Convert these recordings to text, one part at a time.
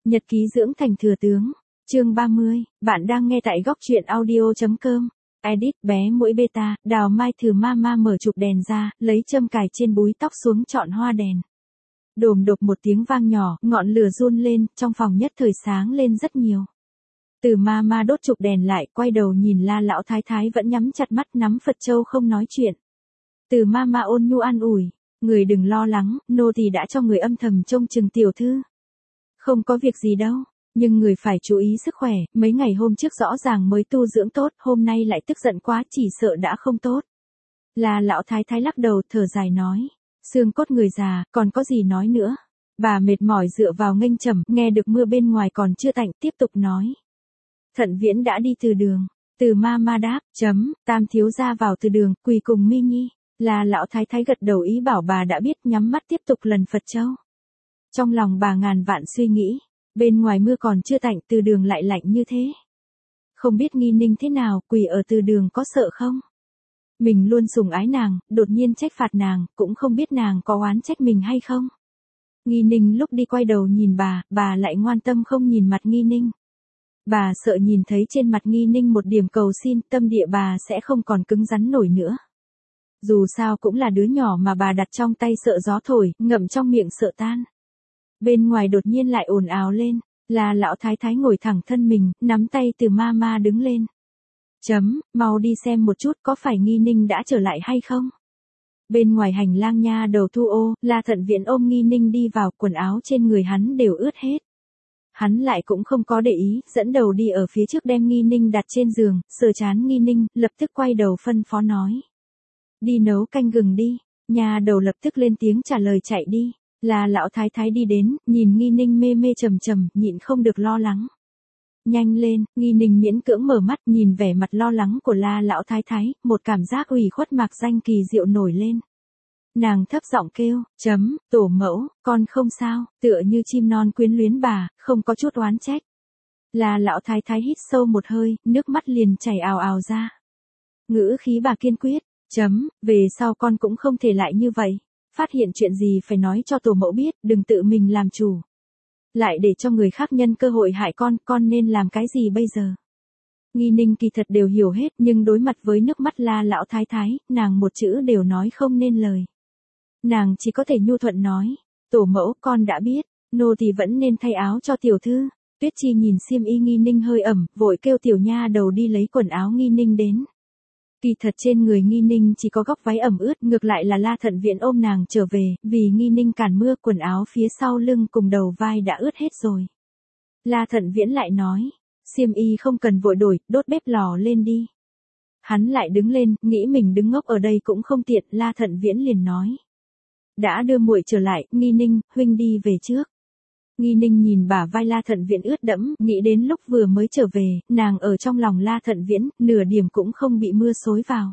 Nhật ký dưỡng thành thừa tướng. Chương 30, bạn đang nghe tại góc truyện audio.com. Edit bé muỗi beta, Đào Mai thử mama mở chụp đèn ra, lấy châm cài trên búi tóc xuống chọn hoa đèn. Đồm đột một tiếng vang nhỏ, ngọn lửa run lên, trong phòng nhất thời sáng lên rất nhiều. Từ mama đốt chụp đèn lại, quay đầu nhìn La lão thái thái vẫn nhắm chặt mắt nắm Phật châu không nói chuyện. Từ mama ôn nhu an ủi, người đừng lo lắng, nô tỳ đã cho người âm thầm trông chừng tiểu thư. Không có việc gì đâu, nhưng người phải chú ý sức khỏe, mấy ngày hôm trước rõ ràng mới tu dưỡng tốt, hôm nay lại tức giận quá chỉ sợ đã không tốt. La lão thái thái lắc đầu thở dài nói, xương cốt người già, còn có gì nói nữa. Bà mệt mỏi dựa vào nghênh trầm, nghe được mưa bên ngoài còn chưa tạnh, tiếp tục nói. Thận Viễn đã đi từ đường, Từ mama đáp, Tam thiếu gia vào từ đường, quỳ cùng Mi Nhi. La lão thái thái gật đầu ý bảo bà đã biết, nhắm mắt tiếp tục lần Phật châu. Trong lòng bà ngàn vạn suy nghĩ, bên ngoài mưa còn chưa tạnh, từ đường lại lạnh như thế. Không biết Nghi Ninh thế nào, quỳ ở từ đường có sợ không? Mình luôn sủng ái nàng, đột nhiên trách phạt nàng, cũng không biết nàng có oán trách mình hay không. Nghi Ninh lúc đi quay đầu nhìn bà lại ngoan tâm không nhìn mặt Nghi Ninh. Bà sợ nhìn thấy trên mặt Nghi Ninh một điểm cầu xin, tâm địa bà sẽ không còn cứng rắn nổi nữa. Dù sao cũng là đứa nhỏ mà bà đặt trong tay sợ gió thổi, ngậm trong miệng sợ tan. Bên ngoài đột nhiên lại ồn ào lên, là lão thái thái ngồi thẳng thân mình, nắm tay Từ mama đứng lên. Mau đi xem một chút có phải Nghi Ninh đã trở lại hay không? Bên ngoài hành lang nha đầu Thu Ô, La Thận Viễn ôm Nghi Ninh đi vào, quần áo trên người hắn đều ướt hết. Hắn lại cũng không có để ý, dẫn đầu đi ở phía trước đem Nghi Ninh đặt trên giường, sờ chán Nghi Ninh, lập tức quay đầu phân phó nói. Đi nấu canh gừng đi, nha đầu lập tức lên tiếng trả lời chạy đi. Là lão thái thái đi đến, nhìn Nghi Ninh mê mê trầm trầm, nhịn không được lo lắng. Nhanh lên, Nghi Ninh miễn cưỡng mở mắt, nhìn vẻ mặt lo lắng của La lão thái thái, một cảm giác ủy khuất mạc danh kỳ diệu nổi lên. Nàng thấp giọng kêu, tổ mẫu, con không sao, tựa như chim non quyến luyến bà, không có chút oán trách. La lão thái thái hít sâu một hơi, nước mắt liền chảy ào ào ra. Ngữ khí bà kiên quyết, về sau con cũng không thể lại như vậy. Phát hiện chuyện gì phải nói cho tổ mẫu biết, đừng tự mình làm chủ. Lại để cho người khác nhân cơ hội hại con nên làm cái gì bây giờ? Nghi Ninh kỳ thật đều hiểu hết, nhưng đối mặt với nước mắt La lão thái thái, nàng một chữ đều nói không nên lời. Nàng chỉ có thể nhu thuận nói, tổ mẫu con đã biết, nô thì vẫn nên thay áo cho tiểu thư. Tuyết Chi nhìn xiêm y Nghi Ninh hơi ẩm, vội kêu tiểu nha đầu đi lấy quần áo Nghi Ninh đến. Kỳ thật trên người Nghi Ninh chỉ có góc váy ẩm ướt, ngược lại là La Thận Viễn ôm nàng trở về, vì Nghi Ninh cản mưa, quần áo phía sau lưng cùng đầu vai đã ướt hết rồi. La Thận Viễn lại nói, xiêm y không cần vội đổi, đốt bếp lò lên đi. Hắn lại đứng lên, nghĩ mình đứng ngốc ở đây cũng không tiện, La Thận Viễn liền nói. Đã đưa muội trở lại, Nghi Ninh, huynh đi về trước. Nghi Ninh nhìn bả vai La Thận Viễn ướt đẫm, nghĩ đến lúc vừa mới trở về, nàng ở trong lòng La Thận Viễn, nửa điểm cũng không bị mưa xối vào.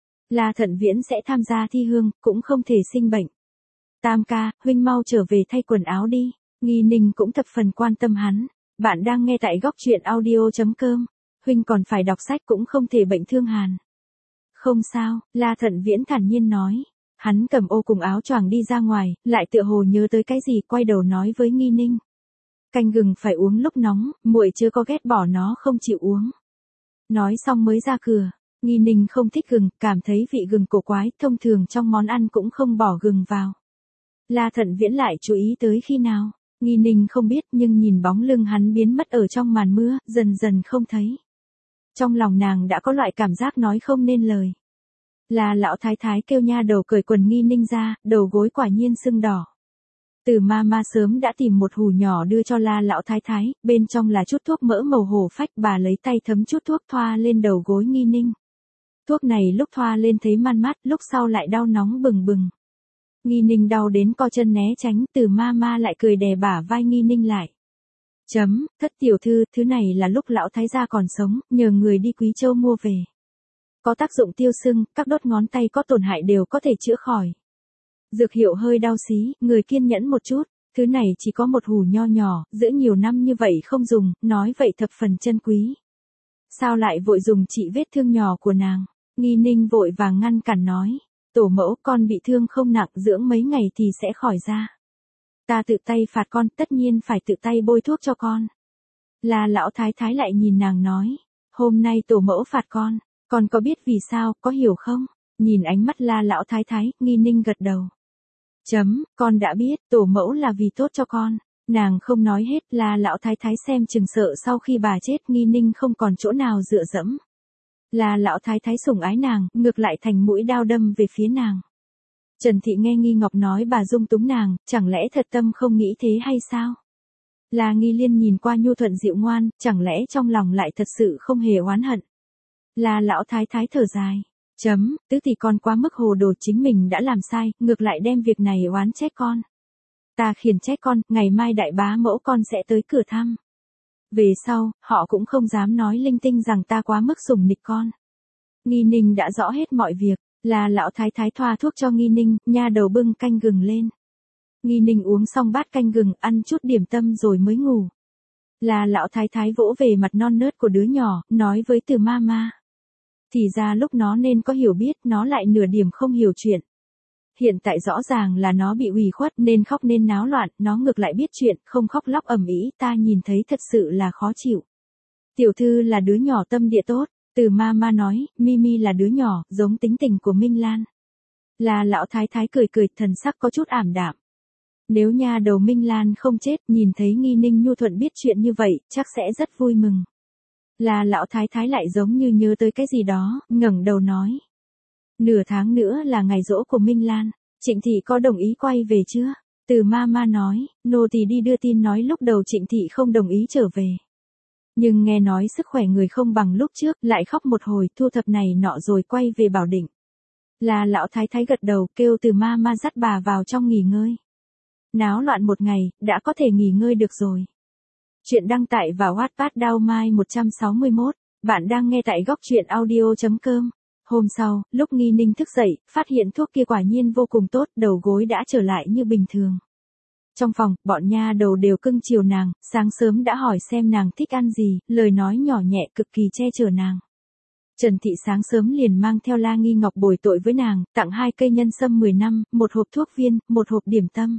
La Thận Viễn sẽ tham gia thi hương, cũng không thể sinh bệnh. Tam ca, huynh mau trở về thay quần áo đi. Nghi Ninh cũng thập phần quan tâm hắn. Bạn đang nghe tại góc truyện audio.com. Huynh còn phải đọc sách cũng không thể bệnh thương hàn. Không sao, La Thận Viễn thản nhiên nói. Hắn cầm ô cùng áo choàng đi ra ngoài, lại tựa hồ nhớ tới cái gì, quay đầu nói với Nghi Ninh. Canh gừng phải uống lúc nóng, muội chưa có ghét bỏ nó không chịu uống. Nói xong mới ra cửa, Nghi Ninh không thích gừng, cảm thấy vị gừng cổ quái, thông thường trong món ăn cũng không bỏ gừng vào. La Thận Viễn lại chú ý tới khi nào, Nghi Ninh không biết, nhưng nhìn bóng lưng hắn biến mất ở trong màn mưa, dần dần không thấy. Trong lòng nàng đã có loại cảm giác nói không nên lời. Là lão thái thái kêu nha đầu cởi quần Nghi Ninh ra, đầu gối quả nhiên sưng đỏ. Từ mama sớm đã tìm một hũ nhỏ đưa cho La lão thái thái, bên trong là chút thuốc mỡ màu hổ phách, bà lấy tay thấm chút thuốc thoa lên đầu gối Nghi Ninh. Thuốc này lúc thoa lên thấy man mát, lúc sau lại đau nóng bừng bừng. Nghi Ninh đau đến co chân né tránh, Từ mama lại cười đè bả vai Nghi Ninh lại. Thất tiểu thư, thứ này là lúc lão thái gia còn sống, nhờ người đi Quý Châu mua về. Có tác dụng tiêu sưng, các đốt ngón tay có tổn hại đều có thể chữa khỏi. Dược hiệu hơi đau xí, người kiên nhẫn một chút, thứ này chỉ có một hũ nho nhỏ, giữ nhiều năm như vậy không dùng, nói vậy thập phần chân quý. Sao lại vội dùng trị vết thương nhỏ của nàng? Nghi Ninh vội vàng ngăn cản nói, tổ mẫu con bị thương không nặng, dưỡng mấy ngày thì sẽ khỏi ra. ta tự tay phạt con, tất nhiên phải tự tay bôi thuốc cho con. La lão thái thái lại nhìn nàng nói, hôm nay tổ mẫu phạt con có biết vì sao, có hiểu không? Nhìn ánh mắt La lão thái thái, Nghi Ninh gật đầu. Con đã biết, tổ mẫu là vì tốt cho con. Nàng không nói hết, La lão thái thái xem chừng sợ sau khi bà chết Nghi Ninh không còn chỗ nào dựa dẫm. La lão thái thái sủng ái nàng, ngược lại thành mũi đao đâm về phía nàng. Trần Thị nghe Nghi Ngọc nói bà dung túng nàng, chẳng lẽ thật tâm không nghĩ thế hay sao? La Nghi Liên nhìn qua nhu thuận dịu ngoan, chẳng lẽ trong lòng lại thật sự không hề oán hận? La lão thái thái thở dài. Tứ thì con quá mức hồ đồ, chính mình đã làm sai, ngược lại đem việc này oán trách con. Ta khiển trách con, ngày mai đại bá mẫu con sẽ tới cửa thăm. Về sau, họ cũng không dám nói linh tinh rằng ta quá mức sủng nịch con. Nghi Ninh đã rõ hết mọi việc, là lão thái thái thoa thuốc cho Nghi Ninh, nha đầu bưng canh gừng lên. Nghi Ninh uống xong bát canh gừng, ăn chút điểm tâm rồi mới ngủ. Là lão thái thái vỗ về mặt non nớt của đứa nhỏ, nói với Từ Mama. Thì ra lúc nó nên có hiểu biết, nó lại nửa điểm không hiểu chuyện. Hiện tại rõ ràng là nó bị ủy khuất nên khóc nên náo loạn, nó ngược lại biết chuyện, không khóc lóc ầm ĩ, ta nhìn thấy thật sự là khó chịu. Tiểu thư là đứa nhỏ tâm địa tốt, Từ Mama nói, Mimi là đứa nhỏ, giống tính tình của Minh Lan. Là lão thái thái cười cười, thần sắc có chút ảm đạm. Nếu nha đầu Minh Lan không chết, nhìn thấy Nghi Ninh nhu thuận biết chuyện như vậy, chắc sẽ rất vui mừng. Là lão thái thái lại giống như nhớ tới cái gì đó, ngẩng đầu nói. Nửa tháng nữa là ngày giỗ của Minh Lan, Trịnh Thị có đồng ý quay về chưa? Từ Mama nói, nô tỳ đi đưa tin nói lúc đầu Trịnh Thị không đồng ý trở về. Nhưng nghe nói sức khỏe người không bằng lúc trước, lại khóc một hồi, thu thập này nọ rồi quay về Bảo Định. Là lão thái thái gật đầu, kêu Từ Mama dắt bà vào trong nghỉ ngơi. Náo loạn một ngày, đã có thể nghỉ ngơi được rồi. Chuyện đăng tải vào Wattpad Đao Mai 161, bạn đang nghe tại góc truyện audio.com. Hôm sau, lúc Nghi Ninh thức dậy, phát hiện thuốc kia quả nhiên vô cùng tốt, đầu gối đã trở lại như bình thường. Trong phòng, bọn nha đầu đều cưng chiều nàng, sáng sớm đã hỏi xem nàng thích ăn gì, lời nói nhỏ nhẹ cực kỳ che chở nàng. Trần Thị sáng sớm liền mang theo La Nghi Ngọc bồi tội với nàng, tặng 2 cây nhân sâm 10 năm, 1 hộp thuốc viên, 1 hộp điểm tâm.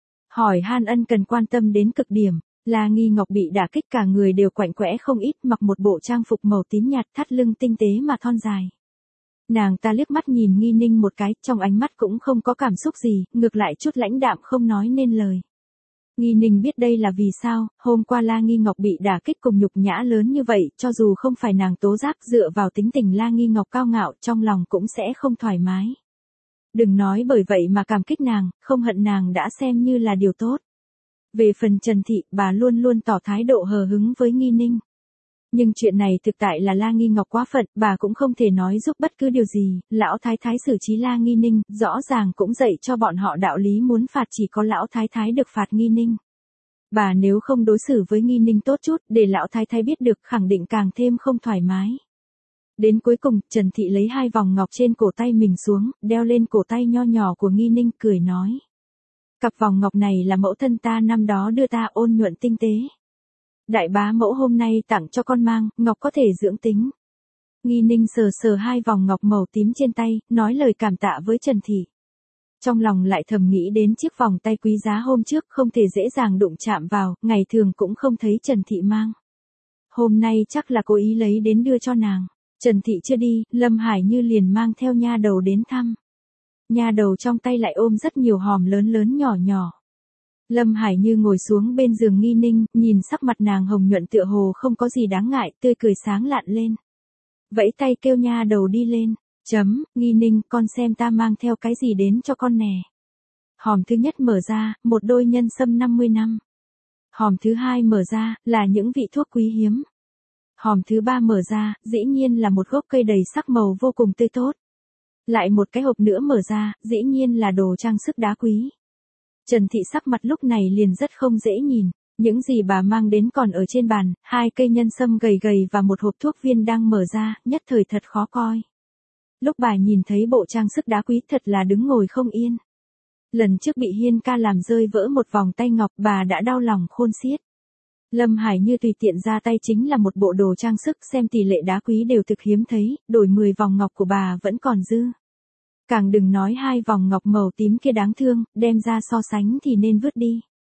Hỏi han ân cần quan tâm đến cực điểm. La Nghi Ngọc bị đả kích cả người đều quạnh quẽ không ít, mặc một bộ trang phục màu tím nhạt, thắt lưng tinh tế mà thon dài. Nàng ta liếc mắt nhìn Nghi Ninh một cái, trong ánh mắt cũng không có cảm xúc gì, ngược lại chút lãnh đạm không nói nên lời. Nghi Ninh biết đây là vì sao, hôm qua La Nghi Ngọc bị đả kích cùng nhục nhã lớn như vậy, cho dù không phải nàng tố giác, dựa vào tính tình La Nghi Ngọc cao ngạo, trong lòng cũng sẽ không thoải mái. Đừng nói bởi vậy mà cảm kích nàng, không hận nàng đã xem như là điều tốt. Về phần Trần Thị, bà luôn luôn tỏ thái độ hờ hứng với Nghi Ninh. Nhưng chuyện này thực tại là La Nghi Ngọc quá phận, bà cũng không thể nói giúp bất cứ điều gì, lão thái thái xử trí La Nghi Ninh, rõ ràng cũng dạy cho bọn họ đạo lý muốn phạt chỉ có lão thái thái được phạt Nghi Ninh. Bà nếu không đối xử với Nghi Ninh tốt chút, để lão thái thái biết được khẳng định càng thêm không thoải mái. Đến cuối cùng, Trần Thị lấy 2 vòng ngọc trên cổ tay mình xuống, đeo lên cổ tay nho nhỏ của Nghi Ninh, cười nói. Cặp vòng ngọc này là mẫu thân ta năm đó đưa ta, ôn nhuận tinh tế. Đại bá mẫu hôm nay tặng cho con mang, ngọc có thể dưỡng tính. Nghi Ninh sờ sờ 2 vòng ngọc màu tím trên tay, nói lời cảm tạ với Trần Thị. Trong lòng lại thầm nghĩ đến chiếc vòng tay quý giá hôm trước không thể dễ dàng đụng chạm vào, ngày thường cũng không thấy Trần Thị mang. Hôm nay chắc là cố ý lấy đến đưa cho nàng. Trần Thị chưa đi, Lâm Hải Như liền mang theo nha đầu đến thăm. Nha đầu trong tay lại ôm rất nhiều hòm lớn lớn nhỏ nhỏ. Lâm Hải Như ngồi xuống bên giường Nghi Ninh, nhìn sắc mặt nàng hồng nhuận tựa hồ không có gì đáng ngại, tươi cười sáng lạn lên. Vẫy tay kêu nha đầu đi lên. Nghi Ninh, con xem ta mang theo cái gì đến cho con nè. Hòm thứ nhất mở ra, một đôi nhân sâm 50 năm. Hòm thứ hai mở ra, là những vị thuốc quý hiếm. Hòm thứ ba mở ra, dĩ nhiên là một gốc cây đầy sắc màu vô cùng tươi tốt. Lại một cái hộp nữa mở ra, dĩ nhiên là đồ trang sức đá quý. Trần Thị sắc mặt lúc này liền rất không dễ nhìn. Những gì bà mang đến còn ở trên bàn, 2 cây nhân sâm gầy gầy và một hộp thuốc viên đang mở ra, nhất thời thật khó coi. Lúc bà nhìn thấy bộ trang sức đá quý thật là đứng ngồi không yên. Lần trước bị Hiên ca làm rơi vỡ một vòng tay ngọc, bà đã đau lòng khôn xiết. Lâm Hải Như tùy tiện ra tay chính là một bộ đồ trang sức, xem tỷ lệ đá quý đều thực hiếm thấy, đổi 10 vòng ngọc của bà vẫn còn dư. Càng đừng nói 2 vòng ngọc màu tím kia đáng thương, đem ra so sánh thì nên vứt đi.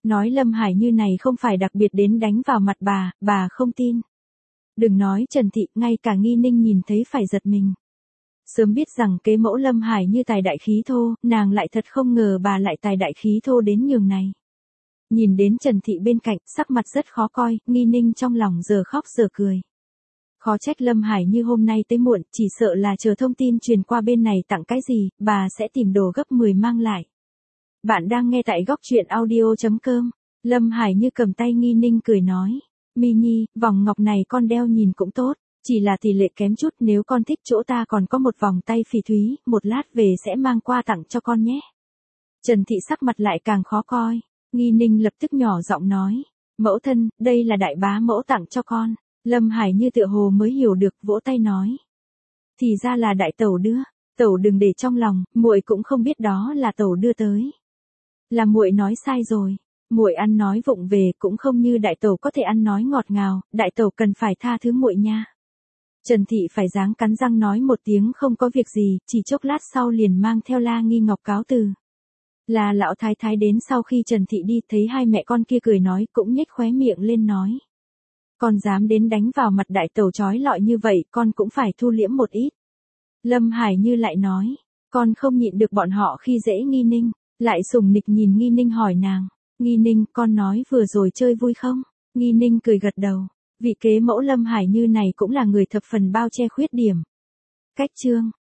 Nói Lâm Hải Như này không phải đặc biệt đến đánh vào mặt bà không tin. Đừng nói Trần Thị, ngay cả Nghi Ninh nhìn thấy phải giật mình. Sớm biết rằng kế mẫu Lâm Hải Như tài đại khí thô, nàng lại thật không ngờ bà lại tài đại khí thô đến nhường này. Nhìn đến Trần Thị bên cạnh, sắc mặt rất khó coi, Nghi Ninh trong lòng giờ khóc giờ cười. Khó trách Lâm Hải Như hôm nay tới muộn, chỉ sợ là chờ thông tin truyền qua bên này tặng cái gì, bà sẽ tìm đồ gấp 10 mang lại. Bạn đang nghe tại góc truyện audio.com. Lâm Hải Như cầm tay Nghi Ninh cười nói. Mi Nhi, vòng ngọc này con đeo nhìn cũng tốt, chỉ là tỷ lệ kém chút, nếu con thích chỗ ta còn có một vòng tay phỉ thúy, một lát về sẽ mang qua tặng cho con nhé. Trần Thị sắc mặt lại càng khó coi, Nghi Ninh lập tức nhỏ giọng nói. Mẫu thân, đây là đại bá mẫu tặng cho con. Lâm Hải Như tựa hồ mới hiểu được, vỗ tay nói. Thì ra là đại tẩu đưa, tẩu đừng để trong lòng, muội cũng không biết đó là tẩu đưa tới. Là muội nói sai rồi, muội ăn nói vụng về cũng không như đại tẩu có thể ăn nói ngọt ngào, đại tẩu cần phải tha thứ muội nha. Trần Thị phải dáng cắn răng nói một tiếng không có việc gì, chỉ chốc lát sau liền mang theo La Nghi Ngọc cáo từ. Là lão thái thái đến sau khi Trần Thị đi thấy hai mẹ con kia cười nói cũng nhếch khóe miệng lên nói. Con dám đến đánh vào mặt đại tẩu trói lọi như vậy, con cũng phải thu liễm một ít. Lâm Hải Như lại nói, con không nhịn được bọn họ khi dễ Nghi Ninh, lại sủng nịch nhìn Nghi Ninh hỏi nàng, Nghi Ninh, con nói vừa rồi chơi vui không? Nghi Ninh cười gật đầu, vị kế mẫu Lâm Hải Như này cũng là người thập phần bao che khuyết điểm. Cách chương